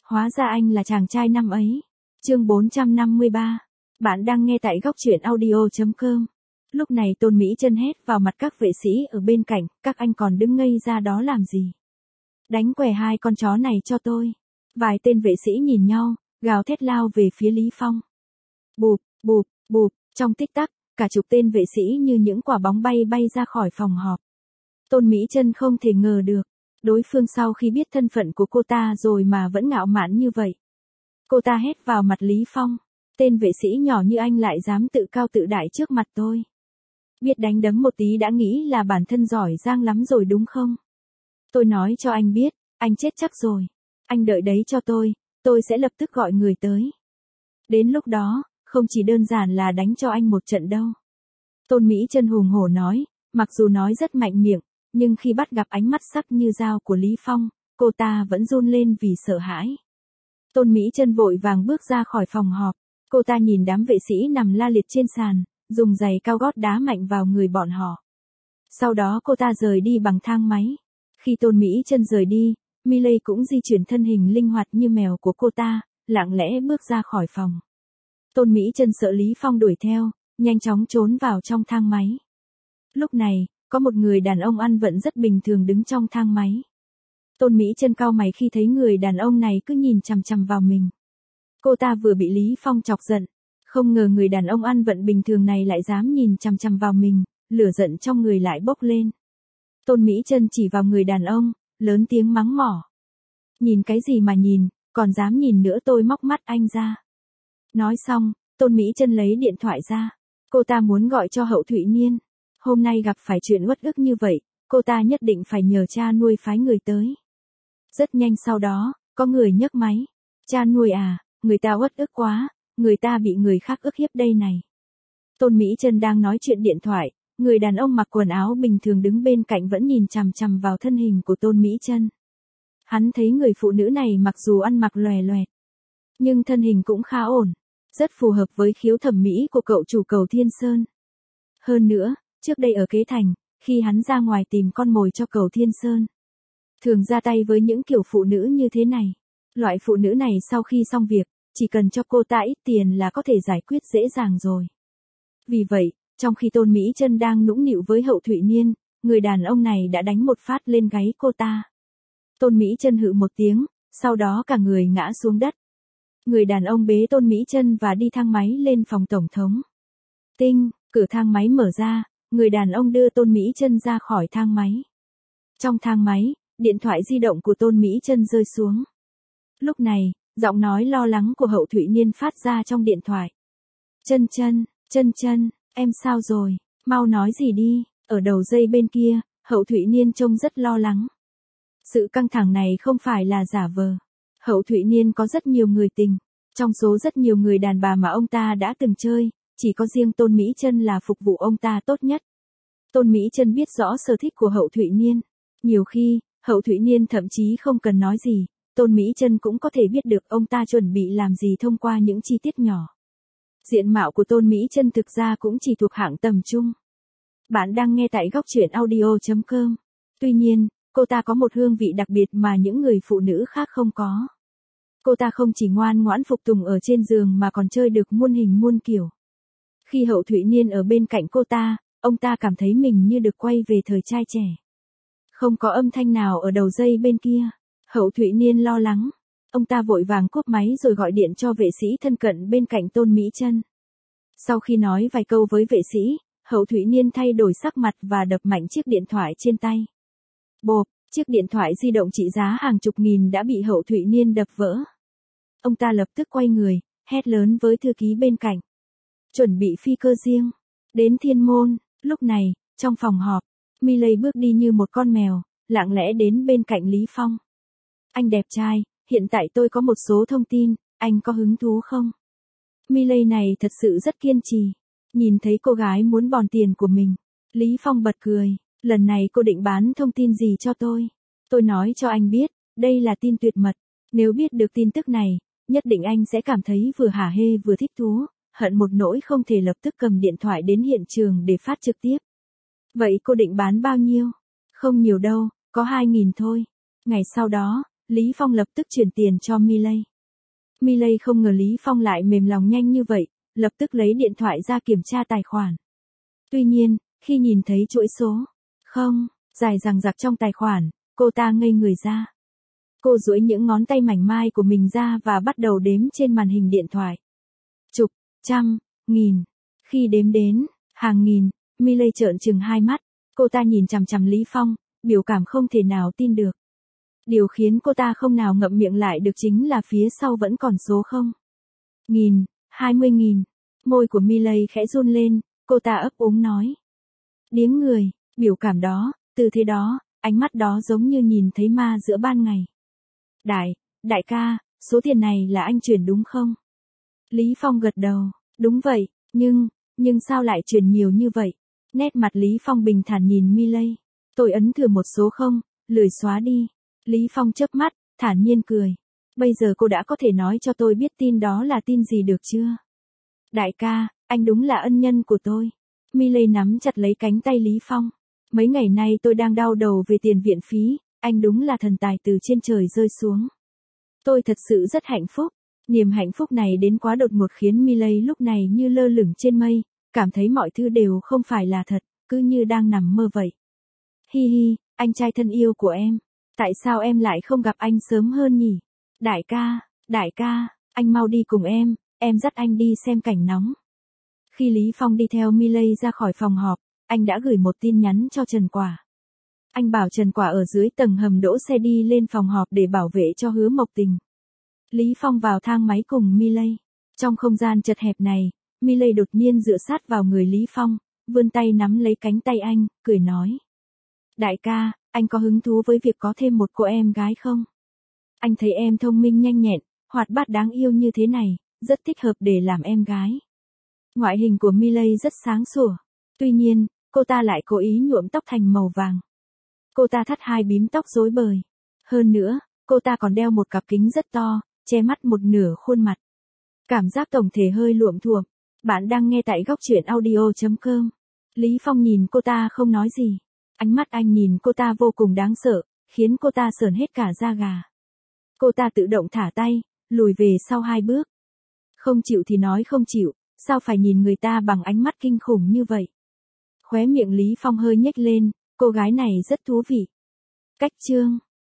Hóa ra anh là chàng trai năm ấy. Chương 453. Bạn đang nghe tại góc truyện audio.com. Lúc này Tôn Mỹ Chân hét vào mặt các vệ sĩ ở bên cạnh, các anh còn đứng ngây ra đó làm gì? Đánh què hai con chó này cho tôi. Vài tên vệ sĩ nhìn nhau, gào thét lao về phía Lý Phong. Bụp, bụp, bụp, trong tích tắc, cả chục tên vệ sĩ như những quả bóng bay ra khỏi phòng họp. Tôn Mỹ Chân không thể ngờ được, đối phương sau khi biết thân phận của cô ta rồi mà vẫn ngạo mạn như vậy. Cô ta hét vào mặt Lý Phong, tên vệ sĩ nhỏ như anh lại dám tự cao tự đại trước mặt tôi. Biết đánh đấm một tí đã nghĩ là bản thân giỏi giang lắm rồi đúng không? Tôi nói cho anh biết, anh chết chắc rồi. Anh đợi đấy cho tôi sẽ lập tức gọi người tới. Đến lúc đó, không chỉ đơn giản là đánh cho anh một trận đâu. Tôn Mỹ Chân hùng hổ nói, mặc dù nói rất mạnh miệng, nhưng khi bắt gặp ánh mắt sắc như dao của Lý Phong, cô ta vẫn run lên vì sợ hãi. Tôn Mỹ Chân vội vàng bước ra khỏi phòng họp. Cô ta nhìn đám vệ sĩ nằm la liệt trên sàn, dùng giày cao gót đá mạnh vào người bọn họ. Sau đó cô ta rời đi bằng thang máy. Khi Tôn Mỹ Chân rời đi, Miley cũng di chuyển thân hình linh hoạt như mèo của cô ta, lặng lẽ bước ra khỏi phòng. Tôn Mỹ Chân sợ Lý Phong đuổi theo, nhanh chóng trốn vào trong thang máy. Lúc này, có một người đàn ông ăn vận rất bình thường đứng trong thang máy. Tôn Mỹ Chân cau mày khi thấy người đàn ông này cứ nhìn chằm chằm vào mình. Cô ta vừa bị Lý Phong chọc giận, không ngờ người đàn ông ăn vận bình thường này lại dám nhìn chằm chằm vào mình, lửa giận trong người lại bốc lên. Tôn Mỹ Chân chỉ vào người đàn ông, lớn tiếng mắng mỏ. Nhìn cái gì mà nhìn, còn dám nhìn nữa tôi móc mắt anh ra. Nói xong, Tôn Mỹ Chân lấy điện thoại ra. Cô ta muốn gọi cho Hậu Thụy Niên. Hôm nay gặp phải chuyện uất ức như vậy, cô ta nhất định phải nhờ cha nuôi phái người tới. Rất nhanh sau đó, có người nhấc máy. Cha nuôi à, người ta uất ức quá, người ta bị người khác ức hiếp đây này. Tôn Mỹ Chân đang nói chuyện điện thoại, người đàn ông mặc quần áo bình thường đứng bên cạnh vẫn nhìn chằm chằm vào thân hình của Tôn Mỹ Chân. Hắn thấy người phụ nữ này mặc dù ăn mặc lòe loẹt, nhưng thân hình cũng khá ổn, rất phù hợp với khiếu thẩm mỹ của cậu chủ Cầu Thiên Sơn. Hơn nữa, trước đây ở Kế Thành, khi hắn ra ngoài tìm con mồi cho Cầu Thiên Sơn, thường ra tay với những kiểu phụ nữ như thế này. Loại phụ nữ này sau khi xong việc, chỉ cần cho cô ta ít tiền là có thể giải quyết dễ dàng rồi. Vì vậy, trong khi Tôn Mỹ Chân đang nũng nịu với Hậu Thụy Niên, người đàn ông này đã đánh một phát lên gáy cô ta. Tôn Mỹ Chân hự một tiếng, sau đó cả người ngã xuống đất. Người đàn ông bế Tôn Mỹ Chân và đi thang máy lên phòng tổng thống. Tinh, cửa thang máy mở ra, người đàn ông đưa Tôn Mỹ Chân ra khỏi thang máy. Trong thang máy, điện thoại di động của Tôn Mỹ Chân rơi xuống. Lúc này, giọng nói lo lắng của Hậu Thụy Niên phát ra trong điện thoại. Chân, em sao rồi, mau nói gì đi. Ở đầu dây bên kia, Hậu Thụy Niên trông rất lo lắng. Sự căng thẳng này không phải là giả vờ. Hậu Thụy Niên có rất nhiều người tình. Trong số rất nhiều người đàn bà mà ông ta đã từng chơi, chỉ có riêng Tôn Mỹ Chân là phục vụ ông ta tốt nhất. Tôn Mỹ Chân biết rõ sở thích của Hậu Thụy Niên. Nhiều khi, Hậu Thụy Niên thậm chí không cần nói gì, Tôn Mỹ Chân cũng có thể biết được ông ta chuẩn bị làm gì thông qua những chi tiết nhỏ. Diện mạo của Tôn Mỹ Chân thực ra cũng chỉ thuộc hạng tầm trung. Bạn đang nghe tại góc truyện audio.com. Tuy nhiên, cô ta có một hương vị đặc biệt mà những người phụ nữ khác không có. Cô ta không chỉ ngoan ngoãn phục tùng ở trên giường mà còn chơi được muôn hình muôn kiểu. Khi Hậu Thụy Niên ở bên cạnh cô ta, ông ta cảm thấy mình như được quay về thời trai trẻ. Không có âm thanh nào ở đầu dây bên kia. Hậu Thụy Niên lo lắng. Ông ta vội vàng cúp máy rồi gọi điện cho vệ sĩ thân cận bên cạnh Tôn Mỹ Chân. Sau khi nói vài câu với vệ sĩ, Hậu Thụy Niên thay đổi sắc mặt và đập mạnh chiếc điện thoại trên tay. Bộp, chiếc điện thoại di động trị giá hàng chục nghìn đã bị Hậu Thụy Niên đập vỡ. Ông ta lập tức quay người, hét lớn với thư ký bên cạnh. Chuẩn bị phi cơ riêng. Đến Thiên Môn. Lúc này, trong phòng họp, Miley bước đi như một con mèo, lặng lẽ đến bên cạnh Lý Phong. Anh đẹp trai, hiện tại tôi có một số thông tin, anh có hứng thú không? Miley này thật sự rất kiên trì. Nhìn thấy cô gái muốn bòn tiền của mình, Lý Phong bật cười. Lần này cô định bán thông tin gì cho tôi? Tôi nói cho anh biết, đây là tin tuyệt mật. Nếu biết được tin tức này, nhất định anh sẽ cảm thấy vừa hả hê vừa thích thú, hận một nỗi không thể lập tức cầm điện thoại đến hiện trường để phát trực tiếp. Vậy cô định bán bao nhiêu? Không nhiều đâu, có 2.000 thôi. Ngày sau đó, Lý Phong lập tức chuyển tiền cho Miley. Miley không ngờ Lý Phong lại mềm lòng nhanh như vậy, lập tức lấy điện thoại ra kiểm tra tài khoản. Tuy nhiên, khi nhìn thấy chuỗi số không dài dằng dặc trong tài khoản, cô ta ngây người ra. Cô duỗi những ngón tay mảnh mai của mình ra và bắt đầu đếm trên màn hình điện thoại. Chục, trăm, nghìn. Khi đếm đến hàng nghìn, Miley trợn trừng hai mắt. Cô ta nhìn chằm chằm Lý Phong, biểu cảm không thể nào tin được. Điều khiến cô ta không nào ngậm miệng lại được chính là phía sau vẫn còn số không. Nghìn, 20.000. Môi của Miley khẽ run lên, cô ta ấp úng nói. Điếng người, biểu cảm đó, tư thế đó, ánh mắt đó giống như nhìn thấy ma giữa ban ngày. Đại ca, số tiền này là anh chuyển đúng không? Lý Phong gật đầu, đúng vậy, nhưng sao lại chuyển nhiều như vậy? Nét mặt Lý Phong bình thản nhìn Miley. Tôi ấn thừa một số không, lười xóa đi. Lý Phong chớp mắt, thản nhiên cười. Bây giờ cô đã có thể nói cho tôi biết tin đó là tin gì được chưa? Đại ca, anh đúng là ân nhân của tôi. Miley nắm chặt lấy cánh tay Lý Phong. Mấy ngày nay tôi đang đau đầu về tiền viện phí, anh đúng là thần tài từ trên trời rơi xuống. Tôi thật sự rất hạnh phúc. Niềm hạnh phúc này đến quá đột ngột khiến Miley lúc này như lơ lửng trên mây, cảm thấy mọi thứ đều không phải là thật, cứ như đang nằm mơ vậy. Hi hi, anh trai thân yêu của em. Tại sao em lại không gặp anh sớm hơn nhỉ? Đại ca, anh mau đi cùng em dắt anh đi xem cảnh nóng. Khi Lý Phong đi theo Miley ra khỏi phòng họp, anh đã gửi một tin nhắn cho Trần Quả. Anh bảo Trần Quả ở dưới tầng hầm đỗ xe đi lên phòng họp để bảo vệ cho Hứa Mộc Tình. Lý Phong vào thang máy cùng Miley. Trong không gian chật hẹp này, Miley đột nhiên dựa sát vào người Lý Phong, vươn tay nắm lấy cánh tay anh, cười nói. Đại ca, anh có hứng thú với việc có thêm một cô em gái không? Anh thấy em thông minh nhanh nhẹn, hoạt bát đáng yêu như thế này, rất thích hợp để làm em gái. Ngoại hình của Miley rất sáng sủa. Tuy nhiên, cô ta lại cố ý nhuộm tóc thành màu vàng. Cô ta thắt hai bím tóc rối bời. Hơn nữa, cô ta còn đeo một cặp kính rất to, che mắt một nửa khuôn mặt. Cảm giác tổng thể hơi luộm thuộm. Bạn đang nghe tại góc truyện audio.com. Lý Phong nhìn cô ta không nói gì. Ánh mắt anh nhìn cô ta vô cùng đáng sợ, khiến cô ta sởn hết cả da gà. Cô ta tự động thả tay, lùi về sau 2 bước. Không chịu thì nói không chịu, sao phải nhìn người ta bằng ánh mắt kinh khủng như vậy? Khóe miệng Lý Phong hơi nhếch lên, cô gái này rất thú vị. Cách chương